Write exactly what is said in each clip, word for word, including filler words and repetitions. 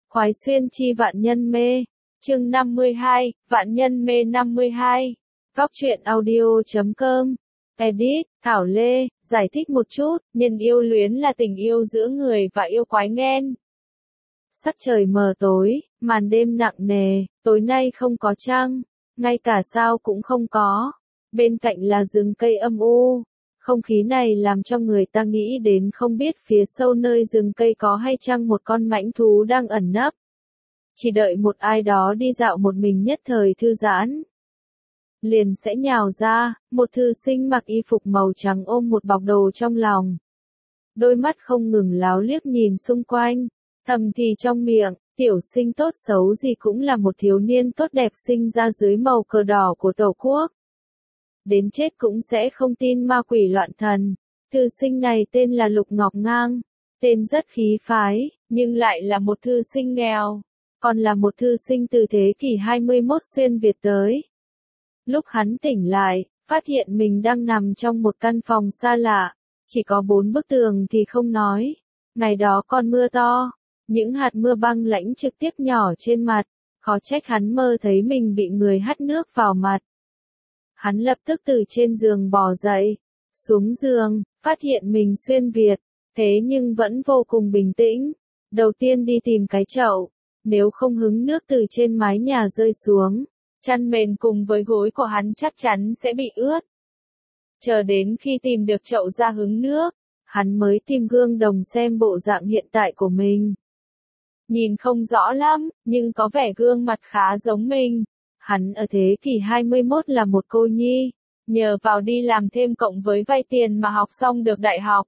Khoái xuyên chi vạn nhân mê. Chương năm mươi hai, vạn nhân mê năm mươi hai. Góc truyện audio chấm com. Edit, Thảo Lê, giải thích một chút, nhân yêu luyến là tình yêu giữa người và yêu quái nghen. Sắc trời mờ tối, màn đêm nặng nề, tối nay không có trăng, ngay cả sao cũng không có. Bên cạnh là rừng cây âm u. Không khí này làm cho người ta nghĩ đến không biết phía sâu nơi rừng cây có hay chăng một con mãnh thú đang ẩn nấp. Chỉ đợi một ai đó đi dạo một mình nhất thời thư giãn. Liền sẽ nhào ra, một thư sinh mặc y phục màu trắng ôm một bọc đồ trong lòng. Đôi mắt không ngừng láo liếc nhìn xung quanh, thầm thì trong miệng, tiểu sinh tốt xấu gì cũng là một thiếu niên tốt đẹp sinh ra dưới màu cờ đỏ của Tổ quốc. Đến chết cũng sẽ không tin ma quỷ loạn thần. Thư sinh này tên là Lục Ngọc Ngang, tên rất khí phái, nhưng lại là một thư sinh nghèo, còn là một thư sinh từ thế kỷ hai mươi mốt xuyên Việt tới. Lúc hắn tỉnh lại, phát hiện mình đang nằm trong một căn phòng xa lạ, chỉ có bốn bức tường thì không nói. Ngày đó còn mưa to, những hạt mưa băng lãnh trực tiếp nhỏ trên mặt, khó trách hắn mơ thấy mình bị người hắt nước vào mặt. Hắn lập tức từ trên giường bò dậy, xuống giường, phát hiện mình xuyên Việt, thế nhưng vẫn vô cùng bình tĩnh. Đầu tiên đi tìm cái chậu, nếu không hứng nước từ trên mái nhà rơi xuống, chăn mền cùng với gối của hắn chắc chắn sẽ bị ướt. Chờ đến khi tìm được chậu ra hứng nước, hắn mới tìm gương đồng xem bộ dạng hiện tại của mình. Nhìn không rõ lắm, nhưng có vẻ gương mặt khá giống mình. Hắn ở thế kỷ hai mươi mốt là một cô nhi, nhờ vào đi làm thêm cộng với vay tiền mà học xong được đại học.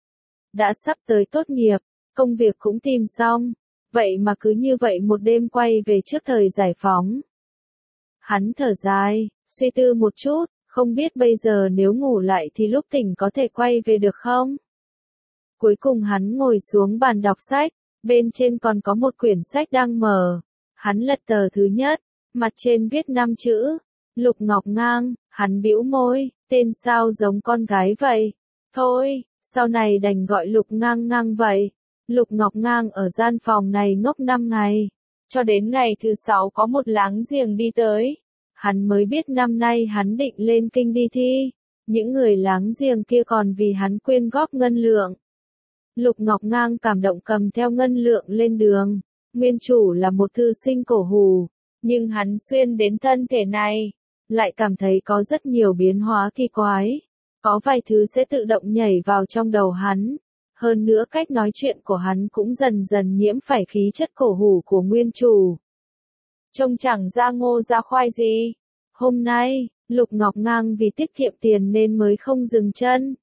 Đã sắp tới tốt nghiệp, công việc cũng tìm xong, vậy mà cứ như vậy một đêm quay về trước thời giải phóng. Hắn thở dài, suy tư một chút, không biết bây giờ nếu ngủ lại thì lúc tỉnh có thể quay về được không? Cuối cùng hắn ngồi xuống bàn đọc sách, bên trên còn có một quyển sách đang mở. Hắn lật tờ thứ nhất. Mặt trên viết năm chữ, Lục Ngọc Ngang, hắn bĩu môi, tên sao giống con gái vậy. Thôi, sau này đành gọi Lục Ngang Ngang vậy. Lục Ngọc Ngang ở gian phòng này ngốc năm ngày, cho đến ngày thứ sáu có một láng giềng đi tới. Hắn mới biết năm nay hắn định lên kinh đi thi, những người láng giềng kia còn vì hắn quyên góp ngân lượng. Lục Ngọc Ngang cảm động cầm theo ngân lượng lên đường, nguyên chủ là một thư sinh cổ hủ. Nhưng hắn xuyên đến thân thể này, lại cảm thấy có rất nhiều biến hóa kỳ quái. Có vài thứ sẽ tự động nhảy vào trong đầu hắn. Hơn nữa cách nói chuyện của hắn cũng dần dần nhiễm phải khí chất cổ hủ của nguyên chủ. Trông chẳng ra ngô ra khoai gì. Hôm nay, Lục Ngọc Ngang vì tiết kiệm tiền nên mới không dừng chân.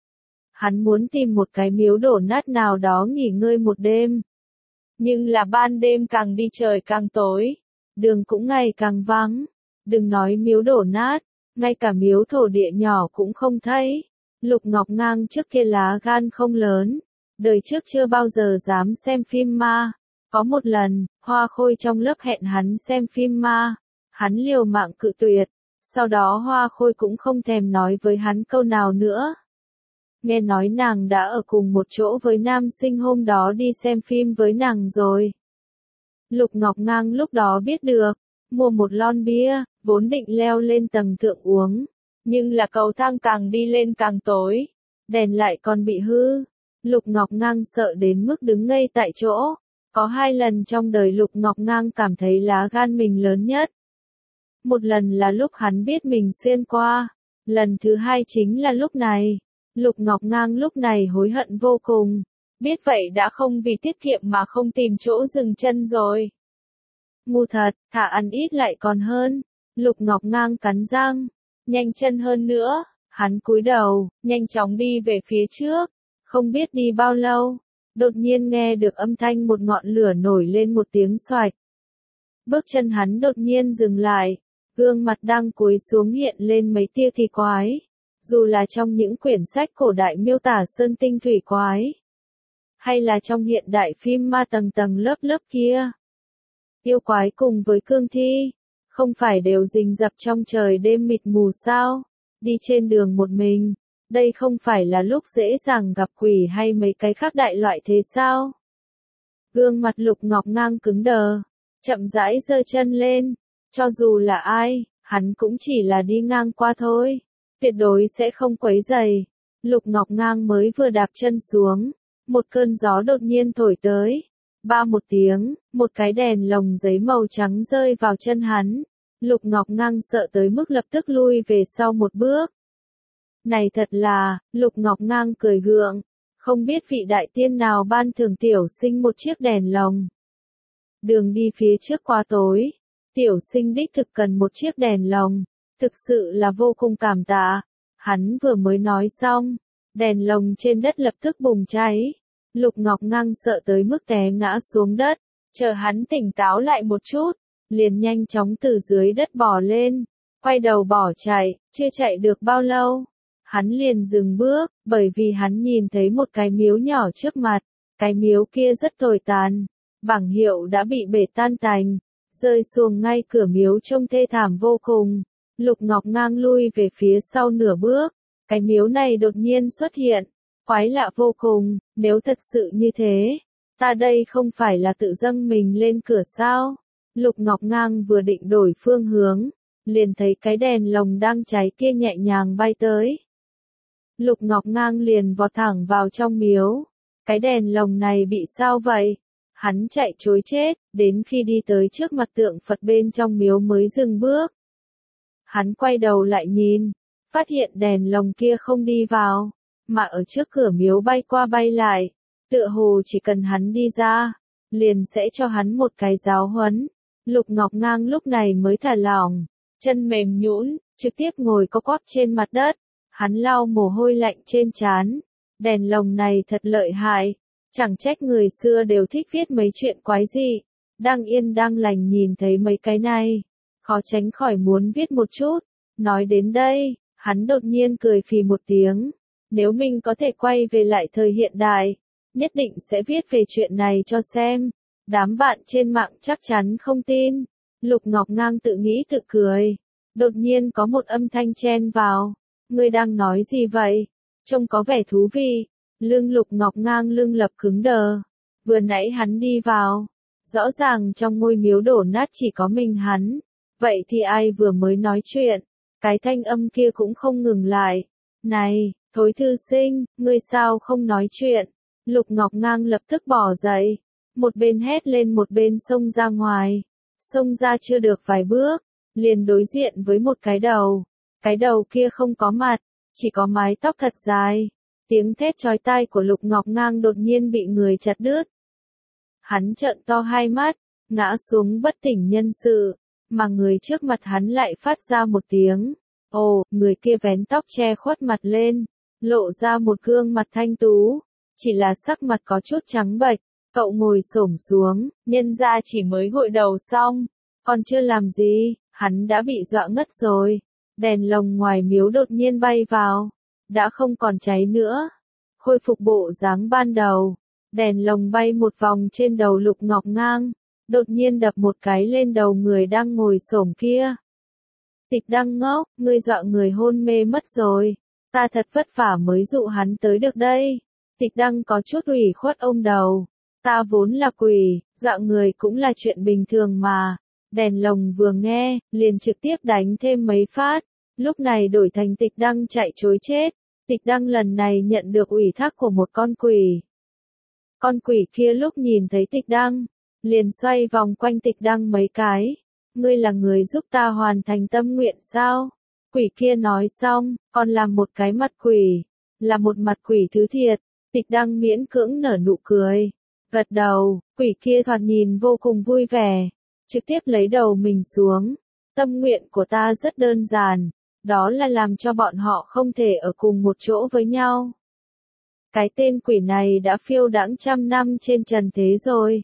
Hắn muốn tìm một cái miếu đổ nát nào đó nghỉ ngơi một đêm. Nhưng là ban đêm càng đi trời càng tối. Đường cũng ngày càng vắng, đừng nói miếu đổ nát, ngay cả miếu thổ địa nhỏ cũng không thấy. Lục Ngọc Ngang trước kia lá gan không lớn, đời trước chưa bao giờ dám xem phim ma. Có một lần, Hoa Khôi trong lớp hẹn hắn xem phim ma, hắn liều mạng cự tuyệt, sau đó Hoa Khôi cũng không thèm nói với hắn câu nào nữa. Nghe nói nàng đã ở cùng một chỗ với nam sinh hôm đó đi xem phim với nàng rồi. Lục Ngọc Ngang lúc đó biết được, mua một lon bia, vốn định leo lên tầng thượng uống, nhưng là cầu thang càng đi lên càng tối, đèn lại còn bị hư. Lục Ngọc Ngang sợ đến mức đứng ngây tại chỗ. Có hai lần trong đời Lục Ngọc Ngang cảm thấy lá gan mình lớn nhất. Một lần là lúc hắn biết mình xuyên qua, lần thứ hai chính là lúc này. Lục Ngọc Ngang lúc này hối hận vô cùng. Biết vậy đã không vì tiết kiệm mà không tìm chỗ dừng chân rồi. Ngu thật, thà ăn ít lại còn hơn. Lục Ngọc Ngang cắn răng, nhanh chân hơn nữa, hắn cúi đầu, nhanh chóng đi về phía trước. Không biết đi bao lâu, đột nhiên nghe được âm thanh một ngọn lửa nổi lên một tiếng xoạch. Bước chân hắn đột nhiên dừng lại, gương mặt đang cúi xuống hiện lên mấy tia kỳ quái. Dù là trong những quyển sách cổ đại miêu tả sơn tinh thủy quái, hay là trong hiện đại phim ma tầng tầng lớp lớp kia. Yêu quái cùng với cương thi, không phải đều rình rập trong trời đêm mịt mù sao? Đi trên đường một mình, đây không phải là lúc dễ dàng gặp quỷ hay mấy cái khác đại loại thế sao? Gương mặt Lục Ngọc Ngang cứng đờ, chậm rãi giơ chân lên, cho dù là ai, hắn cũng chỉ là đi ngang qua thôi, tuyệt đối sẽ không quấy rầy. Lục Ngọc Ngang mới vừa đạp chân xuống, một cơn gió đột nhiên thổi tới, ba một tiếng, một cái đèn lồng giấy màu trắng rơi vào chân hắn. Lục Ngọc Ngang sợ tới mức lập tức lui về sau một bước. Này thật là, Lục Ngọc Ngang cười gượng, không biết vị đại tiên nào ban thưởng tiểu sinh một chiếc đèn lồng. Đường đi phía trước quá tối, tiểu sinh đích thực cần một chiếc đèn lồng, thực sự là vô cùng cảm tạ. Hắn vừa mới nói xong, đèn lồng trên đất lập tức bùng cháy. Lục Ngọc Ngang sợ tới mức té ngã xuống đất, chờ hắn tỉnh táo lại một chút, liền nhanh chóng từ dưới đất bò lên, quay đầu bỏ chạy, chưa chạy được bao lâu. Hắn liền dừng bước, bởi vì hắn nhìn thấy một cái miếu nhỏ trước mặt, cái miếu kia rất tồi tàn, bảng hiệu đã bị bể tan tành, rơi xuống ngay cửa miếu trông thê thảm vô cùng. Lục Ngọc Ngang lui về phía sau nửa bước, cái miếu này đột nhiên xuất hiện, quái lạ vô cùng, nếu thật sự như thế, ta đây không phải là tự dâng mình lên cửa sao? Lục Ngọc Ngang vừa định đổi phương hướng, liền thấy cái đèn lồng đang cháy kia nhẹ nhàng bay tới. Lục Ngọc Ngang liền vọt thẳng vào trong miếu. Cái đèn lồng này bị sao vậy? Hắn chạy trối chết, đến khi đi tới trước mặt tượng Phật bên trong miếu mới dừng bước. Hắn quay đầu lại nhìn, phát hiện đèn lồng kia không đi vào, mà ở trước cửa miếu bay qua bay lại, tựa hồ chỉ cần hắn đi ra, liền sẽ cho hắn một cái giáo huấn. Lục Ngọc Ngang lúc này mới thả lỏng, chân mềm nhũn, trực tiếp ngồi co quắp trên mặt đất. Hắn lau mồ hôi lạnh trên trán, đèn lồng này thật lợi hại, chẳng trách người xưa đều thích viết mấy chuyện quái dị. Đang yên đang lành nhìn thấy mấy cái này, khó tránh khỏi muốn viết một chút. Nói đến đây, hắn đột nhiên cười phì một tiếng, nếu mình có thể quay về lại thời hiện đại, nhất định sẽ viết về chuyện này cho xem. Đám bạn trên mạng chắc chắn không tin. Lục Ngọc Ngang tự nghĩ tự cười, đột nhiên có một âm thanh chen vào. Ngươi đang nói gì vậy? Trông có vẻ thú vị. Lưng Lục Ngọc Ngang lưng lập cứng đờ. Vừa nãy hắn đi vào, rõ ràng trong ngôi miếu đổ nát chỉ có mình hắn. Vậy thì ai vừa mới nói chuyện? Cái thanh âm kia cũng không ngừng lại. Này, Thối thư sinh, ngươi sao không nói chuyện? Lục Ngọc Ngang lập tức bỏ dậy, một bên hét lên một bên xông ra ngoài. Xông ra chưa được vài bước, liền đối diện với một cái đầu. Cái đầu kia không có mặt, chỉ có mái tóc thật dài. Tiếng thét chói tai của Lục Ngọc Ngang đột nhiên bị người chặt đứt. Hắn trợn to hai mắt, ngã xuống bất tỉnh nhân sự, mà người trước mặt hắn lại phát ra một tiếng. Ồ, người kia vén tóc che khuất mặt lên, lộ ra một gương mặt thanh tú, chỉ là sắc mặt có chút trắng bệch. Cậu ngồi xổm xuống, nhân ra chỉ mới gội đầu xong, còn chưa làm gì, hắn đã bị dọa ngất rồi. Đèn lồng ngoài miếu đột nhiên bay vào, đã không còn cháy nữa, khôi phục bộ dáng ban đầu. Đèn lồng bay một vòng trên đầu Lục Ngọc Ngang, đột nhiên đập một cái lên đầu người đang ngồi xổm kia. Tịch Đăng ngốc, ngươi dọa người hôn mê mất rồi, ta thật vất vả mới dụ hắn tới được đây. Tịch Đăng có chút ủy khuất ôm đầu, ta vốn là quỷ, dọa người cũng là chuyện bình thường mà. Đèn lồng vừa nghe, liền trực tiếp đánh thêm mấy phát, lúc này đổi thành Tịch Đăng chạy trối chết. Tịch Đăng lần này nhận được ủy thác của một con quỷ. Con quỷ kia lúc nhìn thấy Tịch Đăng, liền xoay vòng quanh Tịch Đăng mấy cái. Ngươi là người giúp ta hoàn thành tâm nguyện sao? Quỷ kia nói xong, còn làm một cái mặt quỷ, là một mặt quỷ thứ thiệt. Tịch Đăng miễn cưỡng nở nụ cười, gật đầu, quỷ kia thoạt nhìn vô cùng vui vẻ, trực tiếp lấy đầu mình xuống. Tâm nguyện của ta rất đơn giản, đó là làm cho bọn họ không thể ở cùng một chỗ với nhau. Cái tên quỷ này đã phiêu đãng trăm năm trên trần thế rồi.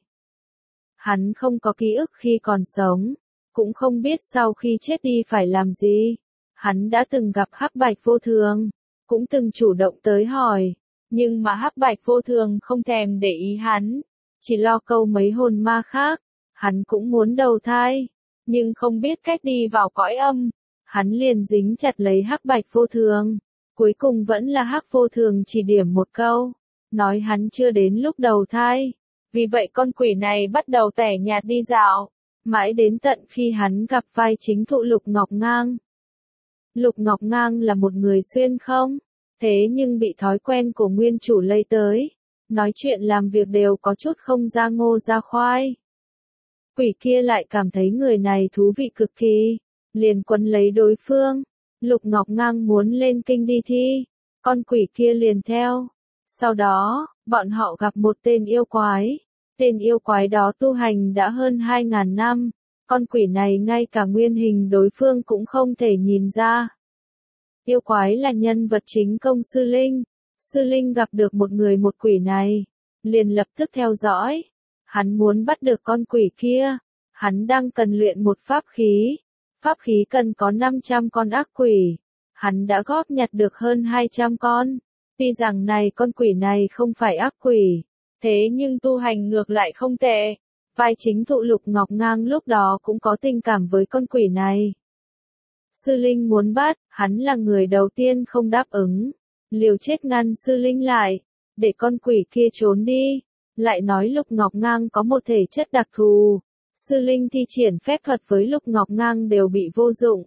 Hắn không có ký ức khi còn sống, cũng không biết sau khi chết đi phải làm gì. Hắn đã từng gặp Hắc Bạch Vô Thường, cũng từng chủ động tới hỏi, nhưng mà Hắc Bạch Vô Thường không thèm để ý hắn, chỉ lo câu mấy hồn ma khác. Hắn cũng muốn đầu thai, nhưng không biết cách đi vào cõi âm. Hắn liền dính chặt lấy Hắc Bạch Vô Thường, cuối cùng vẫn là Hắc Vô Thường chỉ điểm một câu, nói hắn chưa đến lúc đầu thai, Vì vậy con quỷ này bắt đầu tẻ nhạt đi dạo, mãi đến tận khi hắn gặp vai chính thụ Lục Ngọc Ngang. Lục Ngọc Ngang là một người xuyên không, thế nhưng bị thói quen của nguyên chủ lây tới, nói chuyện làm việc đều có chút không ra ngô ra khoai. Quỷ kia lại cảm thấy người này thú vị cực kỳ, liền quấn lấy đối phương. Lục Ngọc Ngang muốn lên kinh đi thi, con quỷ kia liền theo. Sau đó, bọn họ gặp một tên yêu quái. Tên yêu quái đó tu hành đã hơn hai ngàn năm, con quỷ này ngay cả nguyên hình đối phương cũng không thể nhìn ra. Yêu quái là nhân vật chính công Sư Linh. Sư Linh gặp được một người một quỷ này, liền lập tức theo dõi. Hắn muốn bắt được con quỷ kia. Hắn đang cần luyện một pháp khí. Pháp khí cần có năm trăm con ác quỷ. Hắn đã góp nhặt được hơn hai trăm con. Tuy rằng này con quỷ này không phải ác quỷ, thế nhưng tu hành ngược lại không tệ. Vai chính thụ Lục Ngọc Ngang lúc đó cũng có tình cảm với con quỷ này. Sư Linh muốn bắt, hắn là người đầu tiên không đáp ứng. Liều chết ngăn Sư Linh lại, để con quỷ kia trốn đi. Lại nói Lục Ngọc Ngang có một thể chất đặc thù. Sư Linh thi triển phép thuật với Lục Ngọc Ngang đều bị vô dụng.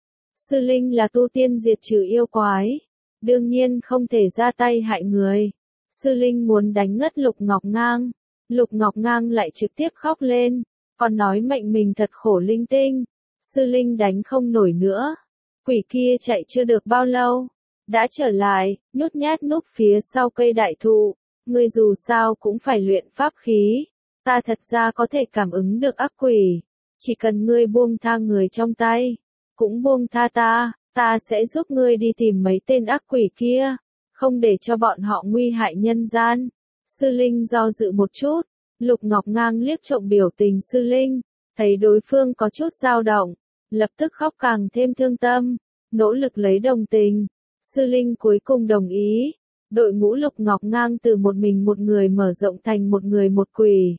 Sư Linh là tu tiên diệt trừ yêu quái, đương nhiên không thể ra tay hại người. Sư Linh muốn đánh ngất Lục Ngọc Ngang. Lục Ngọc Ngang lại trực tiếp khóc lên, còn nói mệnh mình thật khổ linh tinh. Sư Linh đánh không nổi nữa. Quỷ kia chạy chưa được bao lâu, đã trở lại, nhút nhát núp phía sau cây đại thụ. Ngươi dù sao cũng phải luyện pháp khí. Ta thật ra có thể cảm ứng được ác quỷ. Chỉ cần ngươi buông tha người trong tay, cũng buông tha ta, ta sẽ giúp ngươi đi tìm mấy tên ác quỷ kia, không để cho bọn họ nguy hại nhân gian. Sư Linh do dự một chút, Lục Ngọc Ngang liếc trộm biểu tình Sư Linh, thấy đối phương có chút dao động, lập tức khóc càng thêm thương tâm, nỗ lực lấy đồng tình. Sư Linh cuối cùng đồng ý, đội ngũ Lục Ngọc Ngang từ một mình một người mở rộng thành một người một quỷ.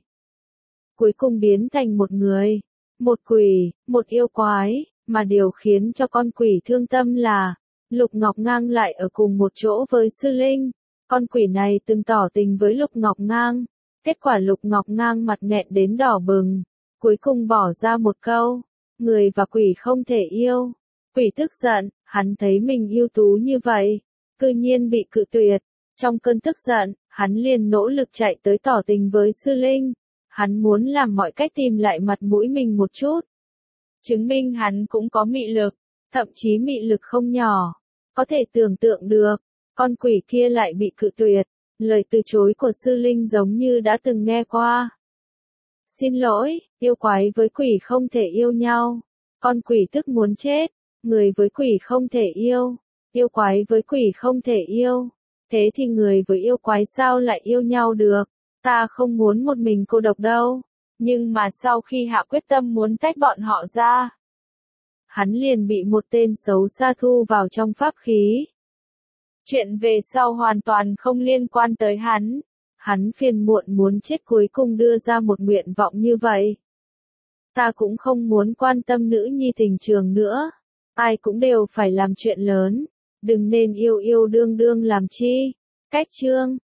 Cuối cùng biến thành một người, một quỷ, một yêu quái, mà điều khiến cho con quỷ thương tâm là, Lục Ngọc Ngang lại ở cùng một chỗ với Sư Linh. Con quỷ này từng tỏ tình với Lục Ngọc Ngang, kết quả Lục Ngọc Ngang mặt nghẹn đến đỏ bừng, cuối cùng bỏ ra một câu, người và quỷ không thể yêu. Quỷ tức giận, hắn thấy mình ưu tú như vậy, cư nhiên bị cự tuyệt. Trong cơn tức giận, hắn liền nỗ lực chạy tới tỏ tình với Sư Linh. Hắn muốn làm mọi cách tìm lại mặt mũi mình một chút. Chứng minh hắn cũng có mị lực, thậm chí mị lực không nhỏ. Có thể tưởng tượng được, con quỷ kia lại bị cự tuyệt. Lời từ chối của Sư Linh giống như đã từng nghe qua. Xin lỗi, yêu quái với quỷ không thể yêu nhau. Con quỷ tức muốn chết, người với quỷ không thể yêu. Yêu quái với quỷ không thể yêu. Thế thì người với yêu quái sao lại yêu nhau được? Ta không muốn một mình cô độc đâu. Nhưng mà sau khi hạ quyết tâm muốn tách bọn họ ra, hắn liền bị một tên xấu xa thu vào trong pháp khí. Chuyện về sau hoàn toàn không liên quan tới hắn. Hắn phiền muộn muốn chết cuối cùng đưa ra một nguyện vọng như vậy. Ta cũng không muốn quan tâm nữ nhi tình trường nữa. Ai cũng đều phải làm chuyện lớn. Đừng nên yêu yêu đương đương làm chi. Cách chương